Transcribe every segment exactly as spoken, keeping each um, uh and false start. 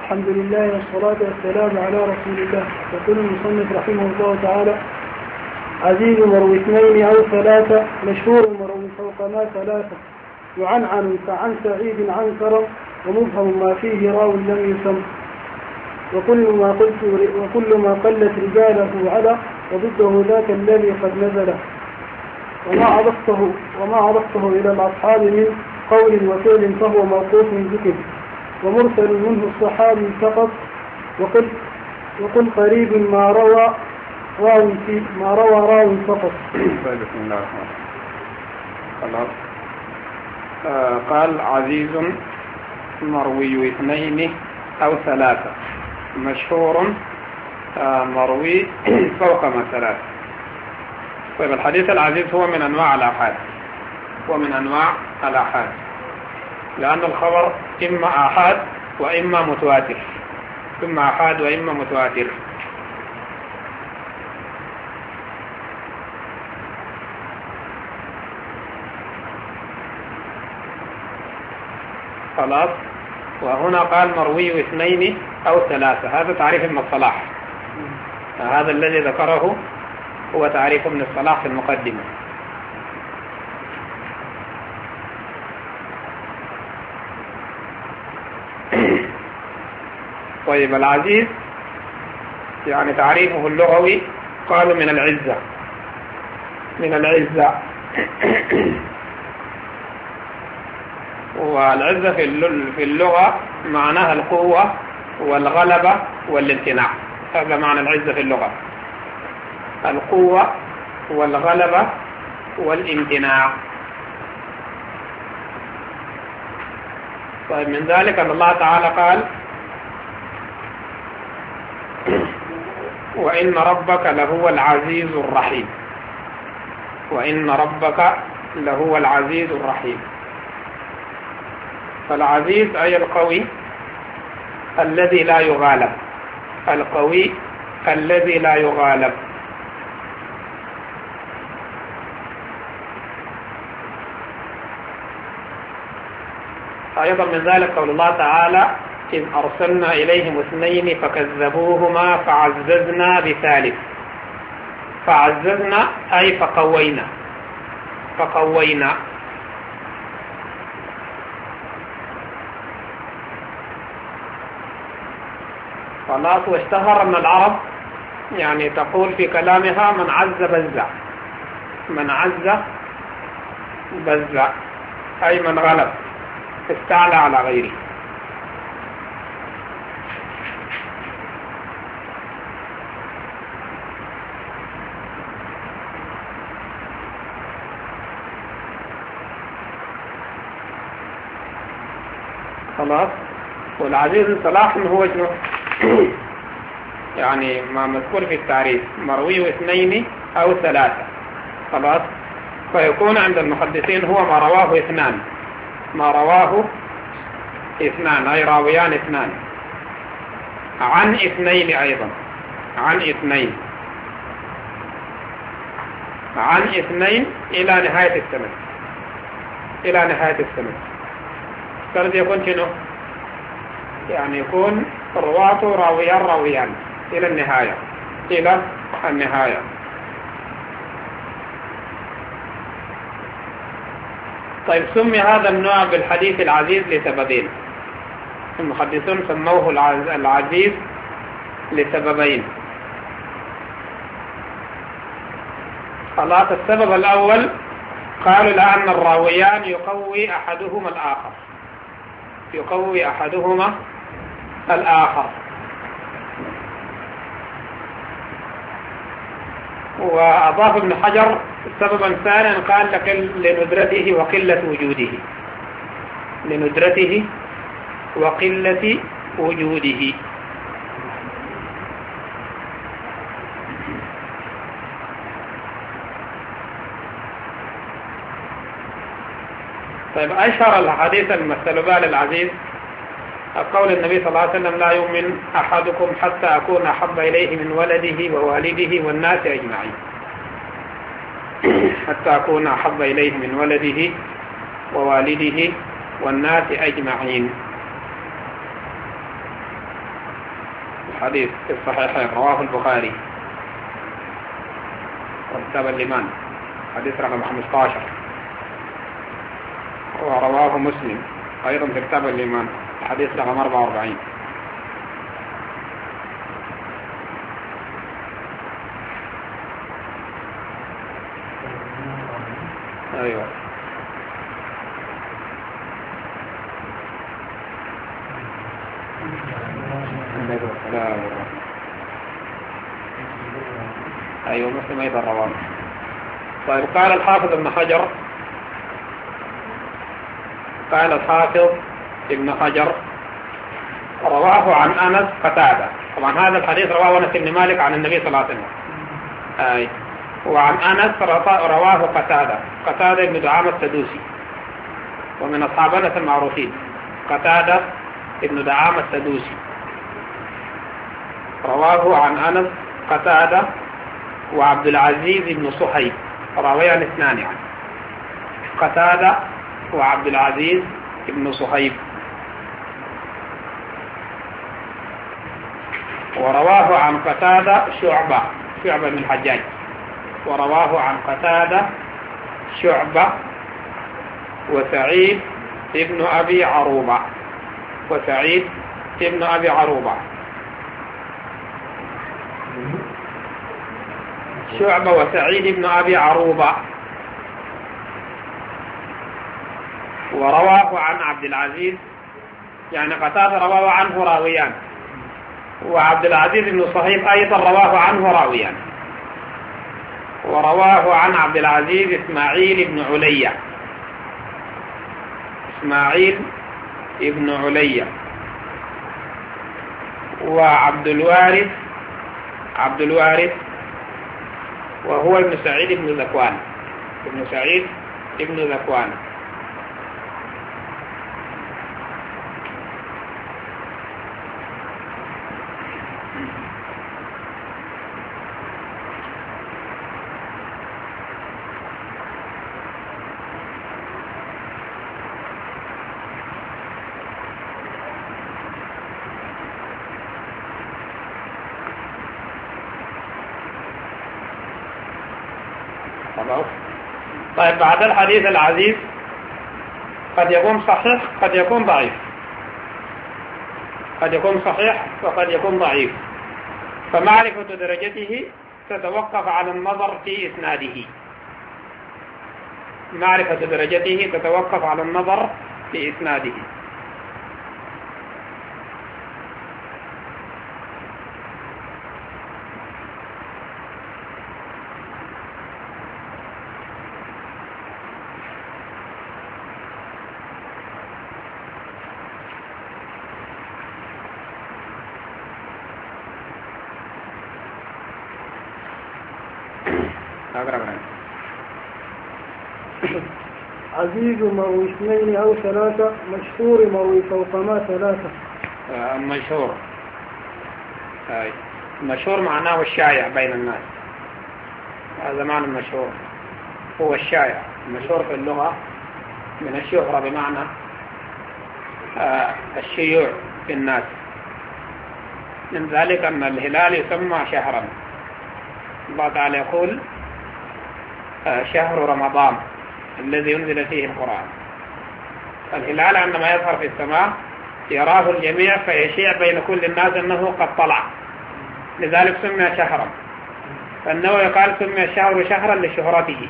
الحمد لله والصلاة والسلام على رسول الله. يقول المصنف رحمه الله تعالى: عزيز مروي اثنين أو ثلاثة، مشهور مروي فوق ما ثلاثة، يعنعن كعن سعيد عن كرم، ومفهم ما فيه راو لم يسم، وكل ما قلت وكل ما قلت رجاله على، وضده ذاك الذي قد نزل. وما عرفته وما عرفته إلى الأصحاب من قول وفعل فهو موقوف ذكر، ومرسل منه الصحابي فقط. وقل وقل قريب ما روى راو في ما روى راو فقط. بسم الله الرحمن الرحيم. آه قال: عزيز مروي اثنين أو ثلاثة، مشهور آه مروي فوق ما ثلاثة. طيب، الحديث العزيز هو من أنواع الآحاد، ومن أنواع الآحاد لأن الخبر إما آحاد وإما متواتر، إما آحاد وإما متواتر. خلاص. وهنا قال مروي اثنين أو ثلاثة، هذا تعريف ابن الصلاح، هذا الذي ذكره هو تعريف ابن الصلاح في المقدمة. طيب، العزيز يعني تعريفه اللغوي قالوا من العزة، من العزة والعزة في اللغة معناها القوة والغلبة والامتناع، هذا معنى العزة في اللغة، القوة والغلبة والامتناع. طيب، من ذلك أن الله تعالى قال: وإن ربك لهو العزيز الرحيم، وإن ربك لهو العزيز الرحيم. فالعزيز أي القوي الذي لا يغالب، القوي الذي لا يغالب. أيضا من ذلك قول الله تعالى: إذ أرسلنا إليهم اثنين فكذبوهما فعززنا بثالث. فعززنا أي فقوينا، فقوينا. خلاص. واشتهر أن العرب يعني تقول في كلامها: من عز بزع، من عز بزع، أي من غلب استعلى على غيره. خلاص. والعزيز الصلاح هو شنو؟ يعني ما مذكور في التعريف مروي اثنين أو ثلاثة. خلاص. فيكون عند المحدثين هو ما رواه اثنان، ما رواه اثنان أي راويان اثنان، عن اثنين أيضا، عن اثنين، عن اثنين إلى نهاية السند، إلى نهاية السند. فرد يكون شنو؟ يعني يكون رواته راويان راويان إلى النهاية، إلى النهاية. طيب، سمي هذا النوع بالحديث العزيز لسببين. المحدثون سموه العزيز لسببين. خلاص. السبب الأول قالوا لأن الراويان يقوي أحدهما الآخر، يقوي أحدهما الآخر. وأضاف ابن حجر سببا ثانيا قال لندرته وقلة وجوده، لندرته وقلة وجوده. طيب، أشهر الحديث المثل بها للعزيز قول النبي صلى الله عليه وسلم: لا يؤمن أحدكم حتى أكون أحب إليه من ولده ووالده والناس أجمعين، حتى أكون أحب إليه من ولده ووالده والناس أجمعين. حديث في الصحيحين رواه البخاري وكتاب الإيمان حديث رقم خمسة عشر، ورواه مسلم أيضا في كتاب الإيمان حديث رقم أربعة وأربعين. أيوة لا أيوة مسلم أيضا رواه. طيب قال الحافظ ابن حجر قال الحافظ ابن حجر رواه عن أنس قتادة. طبعا هذا الحديث رواه أنس بن مالك عن النبي صلى الله عليه وسلم. أي وعن أنس رواه قتادة قتادة بن دعامة السدوسي ومن أصحاب أنس المعروفين. قتادة بن دعامة السدوسي رواه عن أنس قتادة وعبد العزيز بن صهيب راويان اثنان يعني قتادة وعبد العزيز بن صهيب. ورواه عن قتادة شعبة شعبة بن الحجاج ورواه عن قتادة شعبة وسعيد ابن أبي عروبة وسعيد ابن أبي عروبة شعبة وسعيد ابن أبي عروبة. ورواه عن عبد العزيز يعني قتادة رواه عنه راويان وعبد العزيز بن صهيب أيضا رواه عنه راويان. ورواه عن عبد العزيز إسماعيل بن عليا إسماعيل بن عليا وعبد الوارث عبد الوارث وهو ابن سعيد بن ذكوان ابن سعيد بن ذكوان. طيب بعد الحديث العزيز قد يكون صحيح قد يكون ضعيف قد يكون صحيح وقد يكون ضعيف، فمعرفة درجته تتوقف على النظر في إسناده معرفة درجته تتوقف على النظر في إسناده. عزيز مروي اثنين أو ثلاثة، مشهور مروي فوق ما ثلاثة. مشهور المشهور معناه الشائع بين الناس، هذا معنى المشهور هو الشائع. المشهور في اللغة من الشهرة بمعنى الشيوع في الناس، من ذلك أن الهلال يسمى شهرا. الله تعالى يقول شهر رمضان الذي ينزل فيه القرآن. الهلال عندما يظهر في السماء يراه الجميع فيشيع بين كل الناس أنه قد طلع، لذلك سمي شهرا. فالنووي قال سمي الشهر شهرا لشهرته.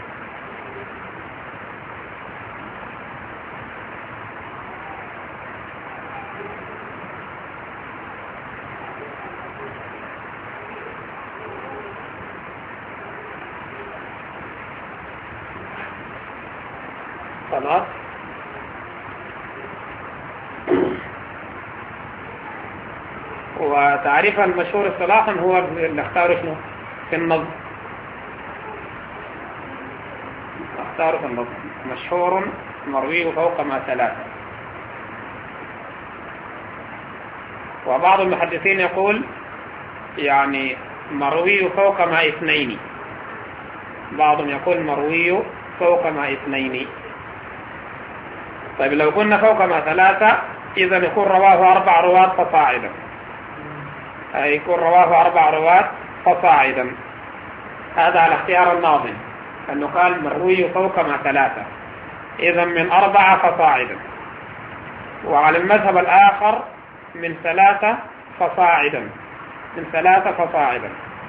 خلاص. وتعريف المشهور اصطلاحا هو اللي اختاره شنو في النظم، اختاره في النظم مشهور مروي فوق ما ثلاثة. وبعض المحدثين يقول يعني مروي فوق ما اثنين، بعضهم يقول مروي فوق ما اثنين. طيب لو قلنا فوق ما ثلاثة إذا يكون رواه أربع رواة فصاعدا، يكون رواه أربع رواة فصاعدا. هذا على اختيار الناظم، أنه قال مروي فوق ما ثلاثة، إذا من أربعة فصاعدا. وعلى المذهب الآخر من ثلاثة فصاعدا، من ثلاثة فصاعدا.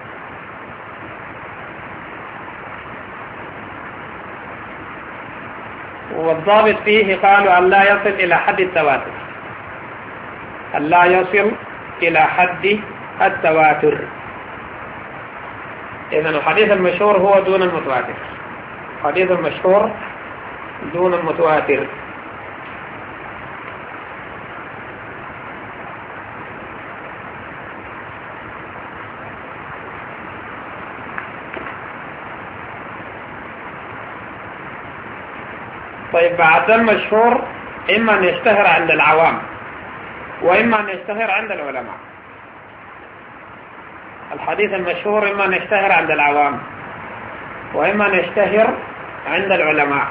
والضابط فيه قالوا أن لا يصل إلى حد التواتر، أن لا يصل إلى حد التواتر. إذن الحديث المشهور هو دون المتواتر، الحديث المشهور دون المتواتر. طيب بعد المشهور إما أن يشتهر عند العوام وإما أن يشتهر عند العلماء. الحديث المشهور إما أن يشتهر عند العوام وإما أن يشتهر عند العلماء.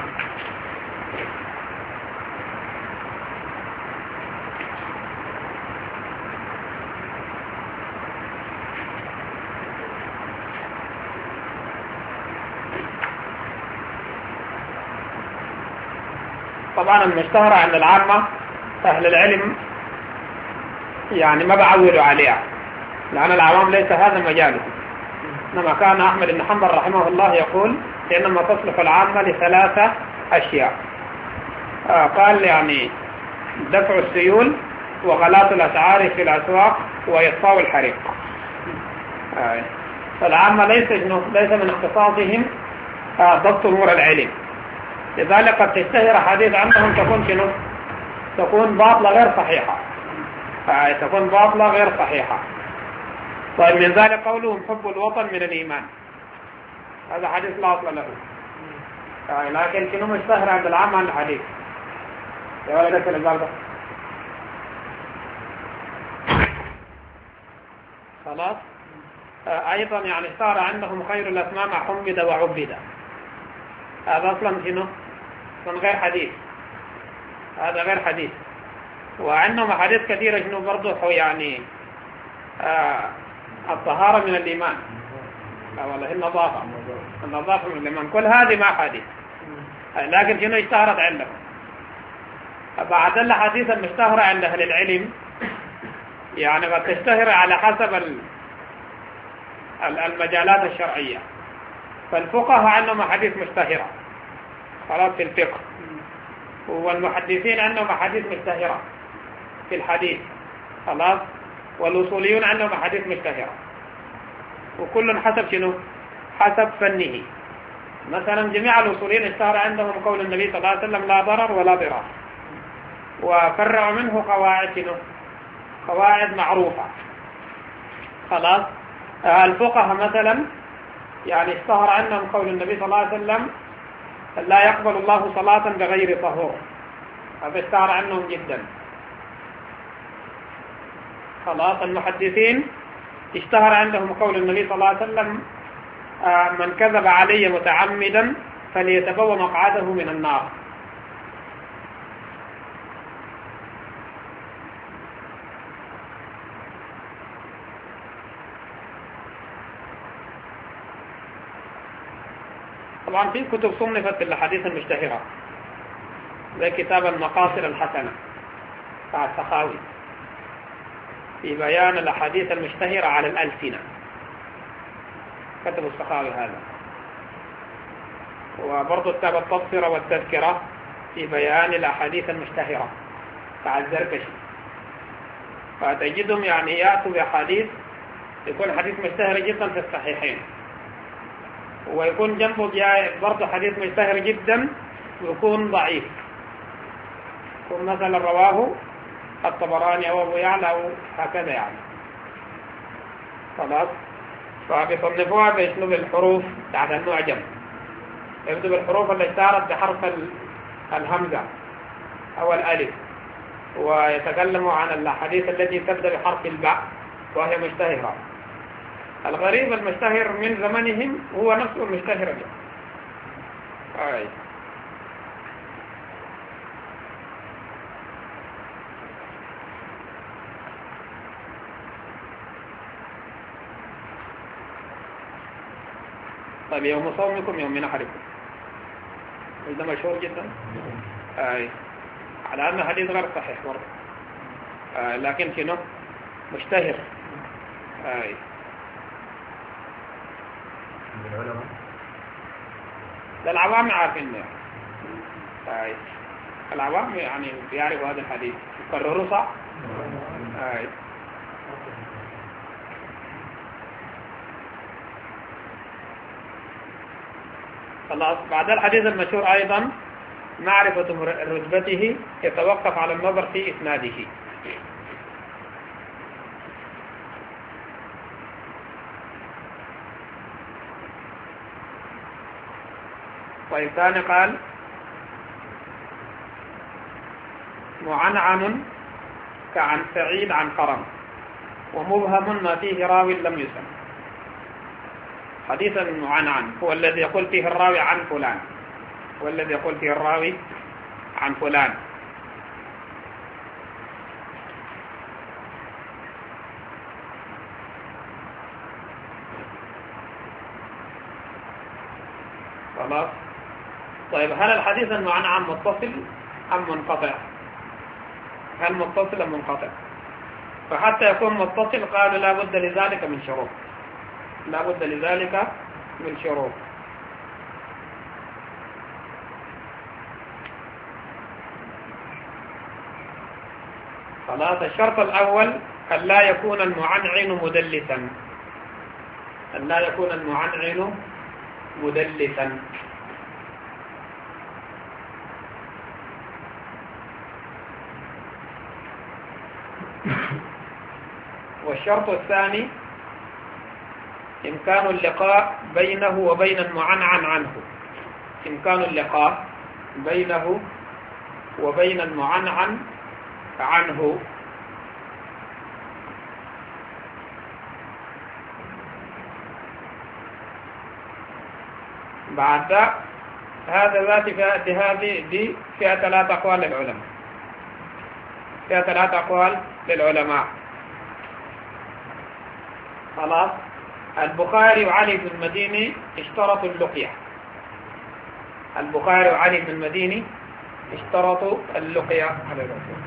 طبعا المشتهر عند العامة أهل العلم يعني ما بعولوا عليها، لأن العوام ليس هذا مجاله. إنما كان أحمد بن حنبل رحمه الله يقول إنما تصلح العامة لثلاثة أشياء. آه قال يعني دفع السيول وغلاة الأسعار في الأسواق وإطفاء الحريق. آه فالعامة ليس ليس من اختصاصهم آه ضبط أمور العلم، لذلك قد تشتهر حديث عنهم تكون شنو؟ تكون باطلة غير صحيحة، آه تكون باطلة غير صحيحة. طيب من ذلك قولهم حب الوطن من الإيمان، هذا حديث لا أصل له، آه لكن شنو مشتهر عند العامة عن الحديث؟ يا ولدك الإجابة ده خلاص. آه أيضا يعني اشتهر عندهم خير الأسماء ما حمد وعبد، هذا أصلا شنو؟ من غير حديث، هذا غير حديث. وعندهم حديث كثيرة شنو برضه يعني آه الطهارة من الإيمان، آه والله النظافة، النظافة من الإيمان، كل هذه ما حديث، آه لكن شنو اشتهرت عندهم. بعد الحديث المشتهرة عند أهل العلم يعني قد تشتهر على حسب المجالات الشرعية. فالفقهاء عندهم حديث مشتهرة خلاص في الفقه، والمحدثين عندهم حديث مشتهرة في الحديث خلاص، والوصوليون عندهم حديث مشتهرة، وكل حسب شنو؟ حسب فنه. مثلا جميع الوصوليين اشتهر عندهم قول النبي صلى الله عليه وسلم لا ضرر ولا ضرار، وفرعوا منه قواعد شنو؟ قواعد معروفة خلاص. الفقهاء مثلا يعني اشتهر عنهم قول النبي صلى الله عليه وسلم لا يقبل الله صلاة بغير طهور، هذا اشتهر عنهم جدا خلاص. المحدثين اشتهر عندهم قول النبي صلى الله عليه وسلم آه من كذب علي متعمدا فليتبوأ مقعده من النار. طبعا في كتب صنفت للحديث المشتهرة زي كتاب المقاصد الحسنة بتاع السخاوي في بيان الأحاديث المشتهرة على الألسنة، كتب السخاوي هذا. وبرضه كتاب التبصرة والتذكرة في بيان الأحاديث المشتهرة بتاع الزركشي. فتجدهم يعني يأتوا بأحاديث يكون حديث مشتهر جدا في الصحيحين، ويكون جنبه جاء برضه حديث مشتهر جدا ويكون ضعيف، يكون مثلا رواه الطبراني أو أبو يعلى أو هكذا يعني خلاص. فبيصنفوها بأسلوب الحروف بتاعت المعجم، يبدو بالحروف اللي اشتهرت بحرف الهمزة أو الألف، ويتكلموا عن الحديث التي تبدأ بحرف الباء وهي مشتهرة. الغريب المشتهر من زمنهم هو نفسه المشتهر به. آه. طيب يوم صومكم يوم نحركم، ده مشهور جدا. آه. على أن الحديث غير صحيح برضه، آه. لكن شنو مشتهر. آه. ده العوام عارفين ده. آه. العوام يعني بيعرفوا هذا الحديث يكرروا صح. آه. خلاص. بعد الحديث المشهور أيضا معرفة رتبته يتوقف على النظر في إسناده. طيب ثاني قال معنعن كعن سعيد عن كرم، ومبهم ما فيه راوي لم يسم. حديث المعنعن هو الذي يقول فيه الراوي عن فلان، والذي يقول فيه الراوي عن فلان. خلاص. طيب هل الحديث المعنعن متصل أم منقطع؟ هل متصل أم منقطع؟ فحتى يكون متصل قالوا لا بد لذلك من شروط، لا بد لذلك من شروط. خلاص. الشرط الأول أن لا يكون المعنعن مدلسا، أن لا يكون المعنعن مدلسا. والشرط الثاني إمكان اللقاء بينه وبين المعنعن عنه، إمكان اللقاء بينه وبين المعنعن عنه. بعد هذا ذات فئة، هذه دي فئة ثلاث أقوال للعلماء، فئة ثلاث أقوال للعلماء. خلاص. البخاري وعلي بن المديني اشترطوا اللقية، البخاري وعلي بن المديني اشترطوا اللقية على الرسول.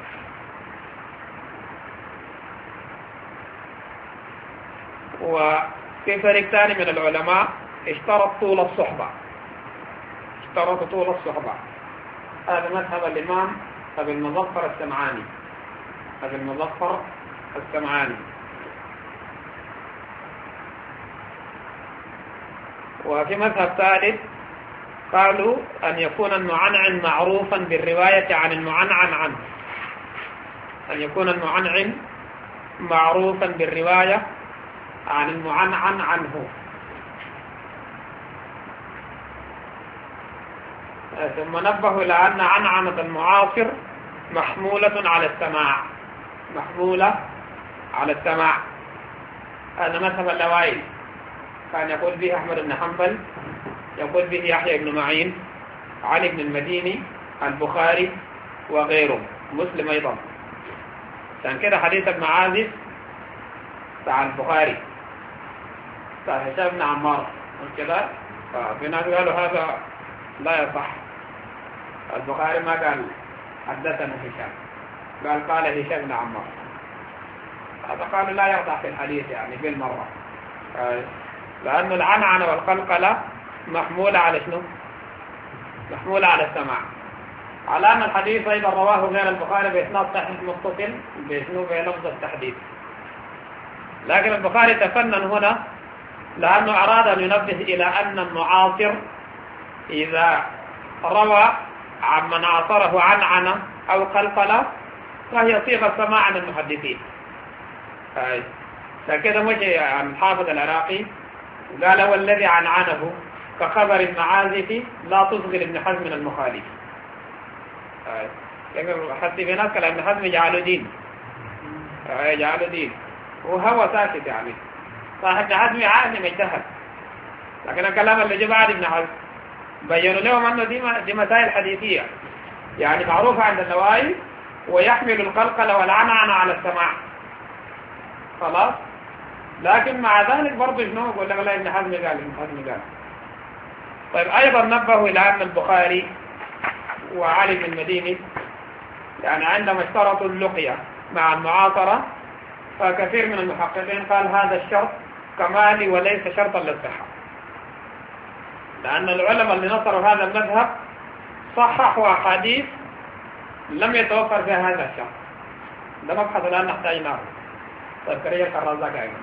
وفي فريق ثاني من العلماء اشترط طول الصحبة، اشترط طول الصحبة. هذا مذهب الإمام أبي المظفر السمعاني، أبي المظفر السمعاني. وفي مذهب ثالث قالوا أن يكون المعنعن معروفا بالرواية عن المعنعن عنه، أن يكون المعنعن معروفا بالرواية عن المعنعن عنه. ثم نبهوا إلى أن عنعنة المعاصر محمولة على السماع، محمولة على السماع. هذا مذهب الأوائل، كان يقول به أحمد بن حنبل، يقول به يحيى بن معين، علي بن المديني، البخاري وغيره، مسلم أيضا. عشان كده حديث ابن عازف بتاع البخاري بتاع هشام بن عمار كده، ففي ناس قالوا هذا لا يصح، البخاري ما قال حدثنا هشام، قال قال هشام بن عمار. هذا قالوا لا يقطع في الحديث يعني بالمرة، لأن العنعنة والقلقلة محمولة على شنو؟ محمولة على السماع. على أن الحديث أيضا رواه غير البخاري بإسناد صحيح متصل بشنو بلفظ التحديث. لكن البخاري تفنن هنا لأنه أراد أن ينبه إلى أن المعاصر إذا روى عن من عاصره عنعنة أو قلقلة فهي صيغة سماع عن المحدثين. فكذا مشي عن الحافظ العراقي قال والذي عنعنه كخبر المعازف لا تصغر ابن حزم المخالف. حتى في ناس كلام ابن حزم يجعله دين، يجعله دين وهو ساكت يعني. صاحب ابن حزم عالم اجتهد، لكن الكلام اللي جاء بعد ابن حزم بينوا لهم أنه دي, دي مسائل حديثية يعني معروفة عند النوائي، ويحمل القلقلة والعنعنة على السماع. خلاص. لكن مع ذلك برضه شنو يقول لك لا ابن حزم قال ابن حزم قال طيب أيضا نبهوا إلى أن البخاري وعلي بن المديني يعني عندما اشترطوا اللقية مع المعاصرة، فكثير من المحققين قال هذا الشرط كمالي وليس شرطا للصحة، لأن العلماء اللي نصروا هذا المذهب صححوا أحاديث لم يتوفر فيها هذا الشرط. ده مبحث الآن نحتاجناه. طيب كريه الرزاق أيضا.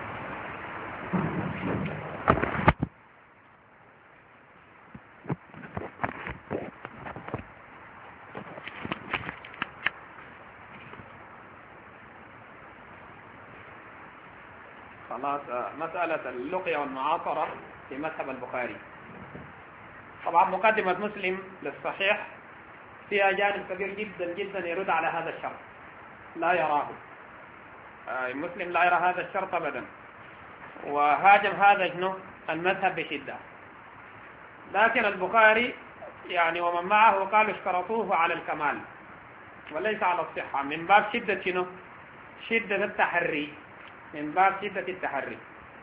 خلاص، مسألة اللقية والمعاصرة في مذهب البخاري. طبعا مقدمة مسلم للصحيح فيها جانب كبير جدا جدا يرد على هذا الشرط، لا يراه مسلم، لا يرى هذا الشرط أبدا، وهاجم هذا شنو المذهب بشدة. لكن البخاري يعني ومن معه قالوا اشترطوه على الكمال وليس على الصحة، من باب شدة شنو شدة التحري، من باب شدة التحري.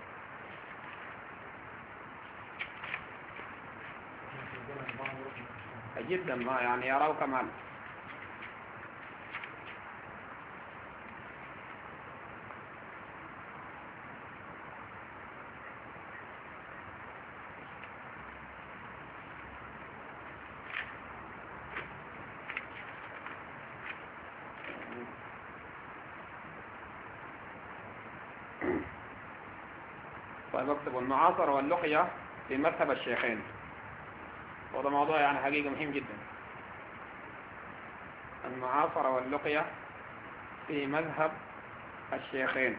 جدا ما يعني يروا كمال. طيب اكتب المعاصرة واللقية في مذهب الشيخين، وهذا موضوع يعني حقيقة مهم جدا. المعاصرة واللقية في مذهب الشيخين.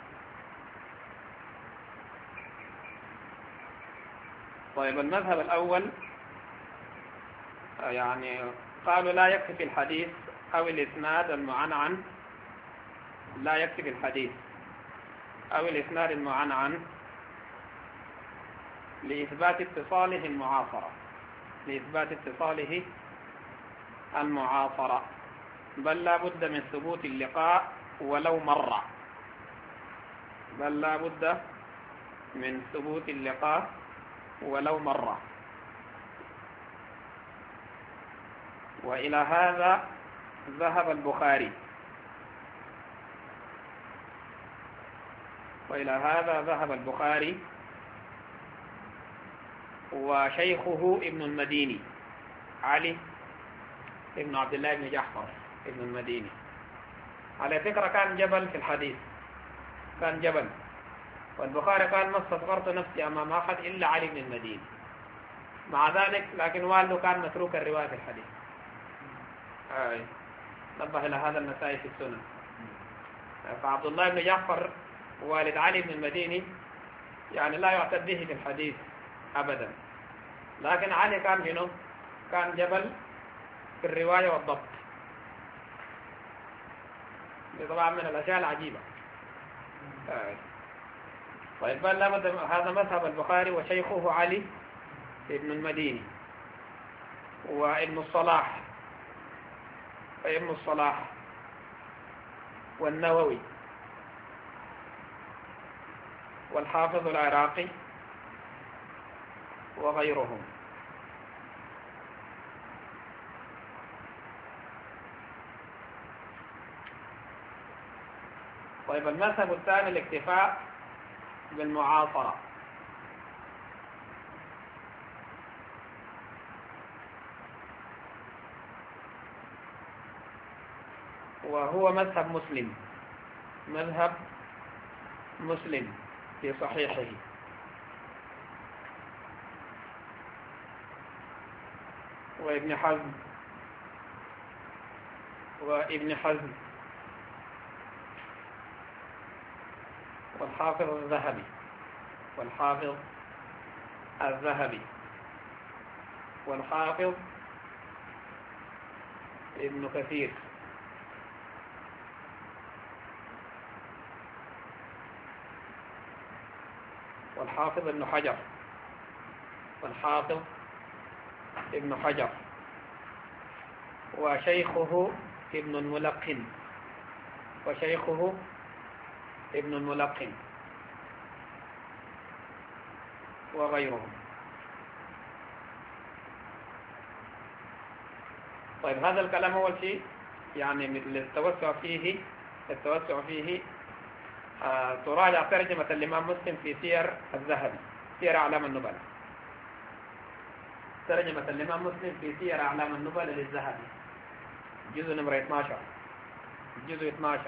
طيب المذهب الأول يعني قالوا لا يكفي في الحديث أو الإسناد المعنعن، لا يكفي في الحديث أو الإسناد المعنعن لإثبات اتصاله المعاصرة، لإثبات اتصاله المعاصرة، بل لا بد من ثبوت اللقاء ولو مرة، بل لا بد من ثبوت اللقاء ولو مرة. وإلى هذا ذهب البخاري، وإلى هذا ذهب البخاري وشيخه ابن المديني علي ابن عبد الله بن جعفر ابن المديني. على فكرة كان جبل في الحديث، كان جبل، والبخاري قال ما استصغرت نفسي أمام أحد إلا علي بن المديني. مع ذلك لكن والده كان متروك الرواية في الحديث. آه. نبه إلى هذا المسائل في السنة. فعبد الله بن جعفر والد علي بن المديني يعني لا يعتد به في الحديث أبدا، لكن علي كان هنا كان جبل في الرواية والضبط. طبعا من الأشياء العجيبة. آه. طيب بل لابد هذا مذهب البخاري وشيخه علي ابن المديني وابن الصلاح وابن الصلاح والنووي والحافظ العراقي وغيرهم. طيب المذهب الثاني الاكتفاء بالمعاصرة. وهو مذهب مسلم، مذهب مسلم في صحيحه، وابن حزم وابن حزم والحافظ الذهبي والحافظ الذهبي والحافظ ابن كثير والحافظ ابن حجر والحافظ ابن حجر وشيخه ابن الملقن وشيخه ابن الملقن وغيرهم. طيب هذا الكلام أول شيء يعني للتوسع فيه التوسع فيه آه تراجع ترجمة الإمام مسلم في سير الذهبي، سير أعلام النبلاء. ترجمة الإمام مسلم في سير أعلام النبلاء للذهبي، جزء نمرة اثناشر، جزء اثناشر.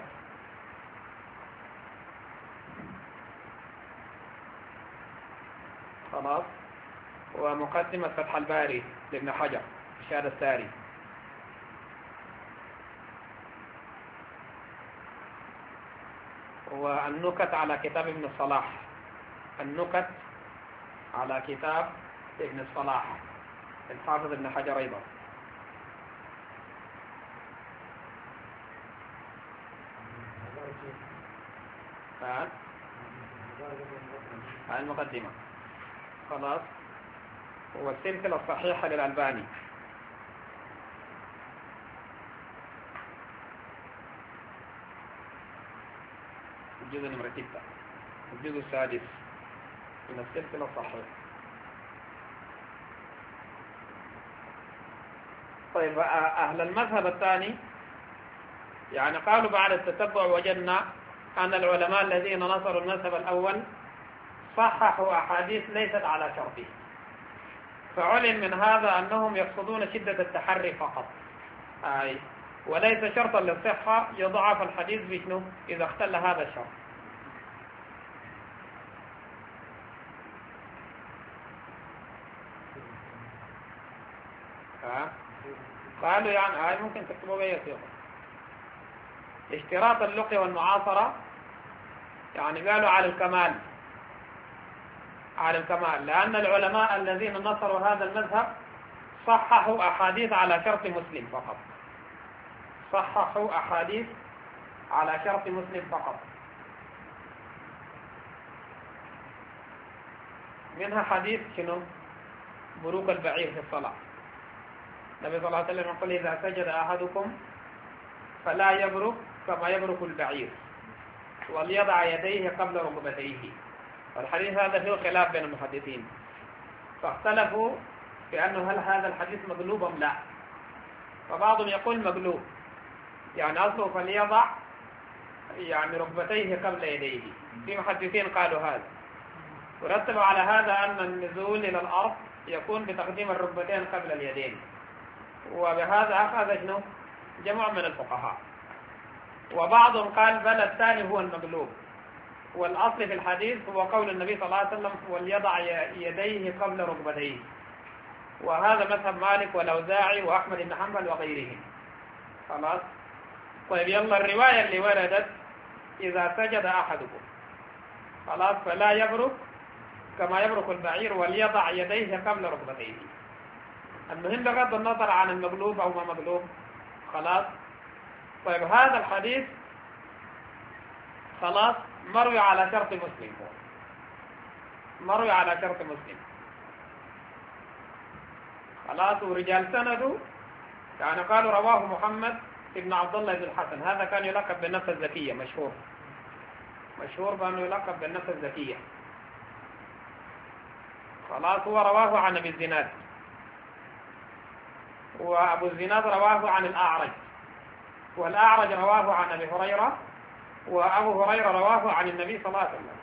خلاص. ومقدمة فتح الباري لابن حجر الشهادة الساري. والنكت على كتاب ابن الصلاح، النكت على كتاب ابن الصلاح الحافظ ابن حجر أيضا. ها هاي المقدمة. خلاص. والسلسلة الصحيحة للألباني. الجزء نمرة ستة، الجزء السادس من السلسلة الصحيحة. طيب أهل المذهب الثاني يعني قالوا بعد التتبع وجدنا أن العلماء الذين نصروا المذهب الأول صححوا أحاديث ليست على شرطه، فعلم من هذا أنهم يقصدون شدة التحري فقط، أي وليس شرطا للصحة يضعف الحديث بشنو إذا اختل هذا الشرط. ها قالوا يعني هاي ممكن تكتبوا بأي صيغة. اشتراط اللقي والمعاصرة يعني قالوا على الكمال، على الكمال، لأن العلماء الذين نصروا هذا المذهب صححوا أحاديث على شرط مسلم فقط، صححوا أحاديث على شرط مسلم فقط. منها حديث شنو؟ بروك البعير في الصلاة. النبي صلى الله عليه وسلم يقول إذا سجد أحدكم فلا يبرك كما يبرك البعير وليضع يديه قبل ركبتيه. والحديث هذا فيه خلاف بين المحدثين، فاختلفوا في أنه هل هذا الحديث مقلوب أم لا. فبعضهم يقول مقلوب، يعني أصله فليضع يعني ركبتيه قبل يديه. في محدثين قالوا هذا، ورتبوا على هذا أن النزول إلى الأرض يكون بتقديم الركبتين قبل اليدين، وبهذا أخذ شنو جمع من الفقهاء. وبعضهم قال بل الثاني هو المقلوب، والأصل في الحديث هو قول النبي صلى الله عليه وسلم وليضع يديه قبل ركبتيه، وهذا مذهب مالك والأوزاعي وأحمد بن حنبل وغيرهم. خلاص. طيب يلا الرواية اللي وردت إذا سجد أحدكم خلاص فلا يبرك كما يبرك البعير وليضع يديه قبل ركبتيه. المهم بغض النظر عن المقلوب أو ما مقلوب. خلاص. طيب هذا الحديث خلاص مروي على شرط مسلم، هو مروي على شرط مسلم. خلاص. ورجال سنده يعني قالوا رواه محمد ابن عبد الله بن الحسن، هذا كان يلقب بالنفس الزكية، مشهور مشهور بأنه يلقب بالنفس الزكية. خلاص. هو رواه عن أبي الزناد، وأبو الزناد رواه عن الأعرج، والأعرج رواه عن أبي هريرة، وأبو هريرة رواه عن النبي صلى الله عليه وسلم.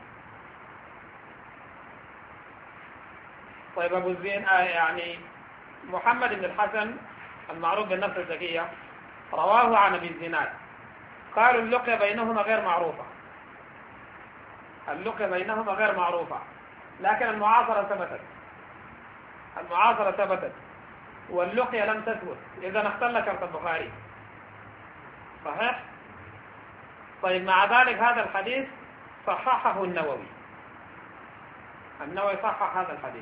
طيب أبو الزين يعني محمد بن الحسن المعروف بالنفس الزكية رواه عن أبي الزناد، قالوا اللقية بينهما غير معروفة، اللقية بينهما غير معروفة، لكن المعاصرة ثبتت، المعاصرة ثبتت واللقية لم تثبت، إذا اختل شرط البخاري. صحيح؟ طيب مع ذلك هذا الحديث صححه النووي، النووي صحح هذا الحديث.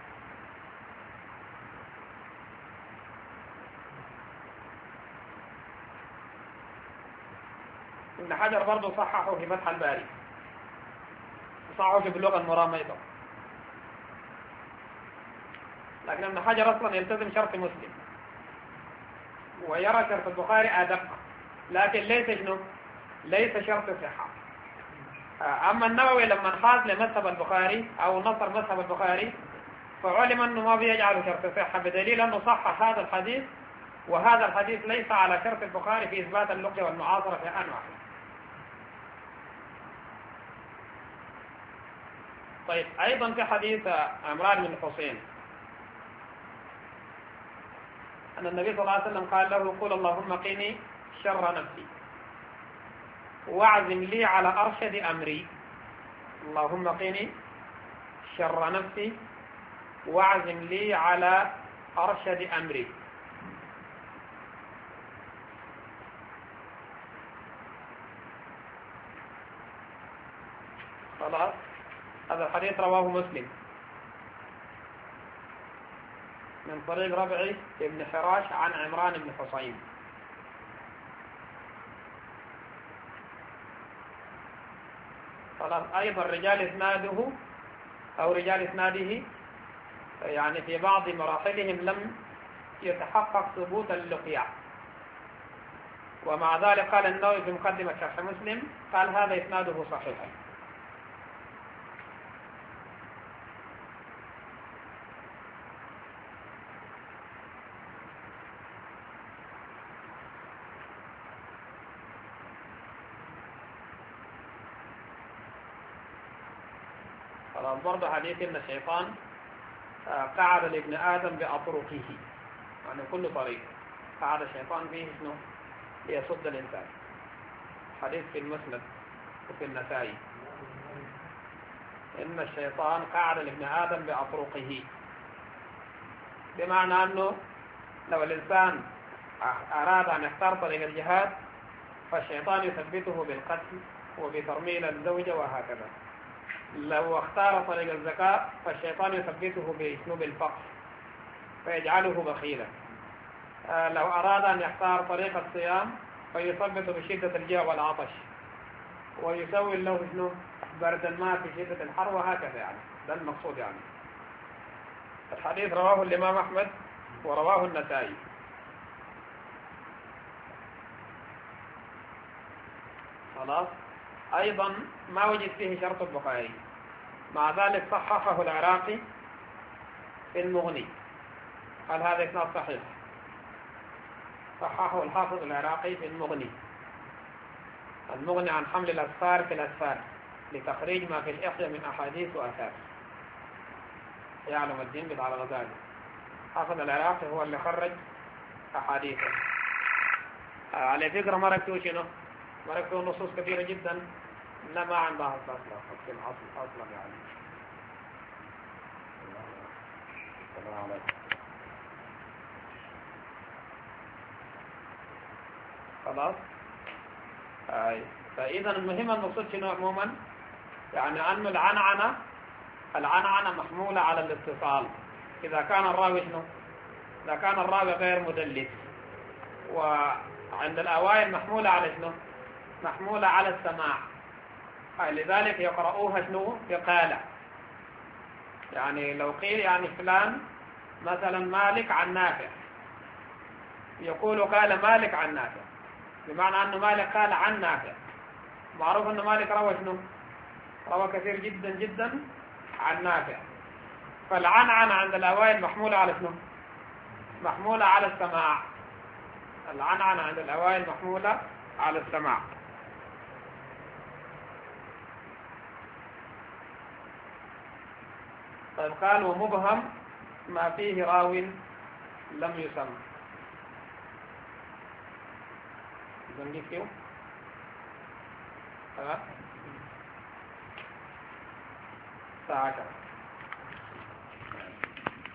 ابن حجر برضه صححه في فتح الباري، صححه في اللغة المرام أيضا، لكن ابن حجر أصلا يلتزم شرط مسلم ويرى شرط البخاري أدق، لكن ليس شنو؟ ليس شرط صحة. أما النووي لما انحاز لمذهب البخاري أو نصر مذهب البخاري فعلم أنه ما بيجعل شرط صحة، بدليل أنه صحح هذا الحديث وهذا الحديث ليس على شرط البخاري في إثبات اللقيا والمعاصرة في آن واحد. طيب أيضا في حديث عمران بن الحسين أن النبي صلى الله عليه وسلم قال له: قل اللهم قني شر نفسي واعزم لي على أرشد أمري. اللهم قني شر نفسي واعزم لي على أرشد أمري. خلاص، هذا الحديث رواه مسلم من طريق ربعي بن حراش عن عمران بن حسين. خلاص، أيضا رجال إسناده أو رجال إسناده يعني في بعض مراحلهم لم يتحقق ثبوت اللقيا، ومع ذلك قال النووي في مقدمة شرح مسلم قال هذا إسناده صحيح. خلاص، برضه حديث ان الشيطان قعد لابن آدم بأطرقه، يعني كل طريق قعد الشيطان فيه شنو؟ ليصد الإنسان. حديث في المسند وفي النسائي إن الشيطان قعد لابن آدم بأطرقه، بمعنى أنه لو الإنسان أراد أن يختار طريق الجهاد فالشيطان يثبته بالقتل وبترميل الزوجة وهكذا. لو اختار طريق الزكاة فالشيطان يثبته بأسلوب الفقر فيجعله بخيلا. آه لو أراد أن يختار طريق الصيام فيثبت بشدة الجوع والعطش ويسوي له شنو؟ برد الماء في شدة الحر وهكذا. يعني ده المقصود. يعني الحديث رواه الإمام أحمد ورواه النسائي. خلاص، أيضا ما وجد فيه شرط البخاري، مع ذلك صححه العراقي في المغني، قال هذا إسناد صحيح. صححه الحافظ العراقي في المغني، المغني عن حمل الأسفار في الأسفار لتخريج ما في الإحياء من أحاديث وآثار. يعلم الدين بتاع الغزالي، حافظ العراقي هو اللي خرج أحاديثه. على فكرة ما ركتوا شنو؟ ما ركتوا نصوص كثيرة جدا لا ما عندها أصلا أصلا أصلا يعني. السلام عليكم. خلاص. آه. فإذا المهم المقصود شنو عموما؟ يعني أن العنعنة العنعنة محمولة على الاتصال إذا كان الراوي شنو؟ إذا كان الراوي غير مدلس. وعند الأوائل محمولة على شنو؟ محمولة على السماع، لذلك يقرؤوها شنو؟ بقالة. يعني لو قيل يعني فلان مثلا مالك عن نافع، يقول قال مالك عن نافع، بمعنى أنه مالك قال عن نافع. معروف أنه مالك روى شنو؟ روى كثير جدا جدا عن نافع. فالعنعنة عند الأوائل محمولة على شنو؟ محمولة على السماع. العنعنة عند الأوائل محمولة على السماع. طيب، قال ومبهم ما فيه راو لم يسمى. نجيب كيف؟ ها؟ ساعة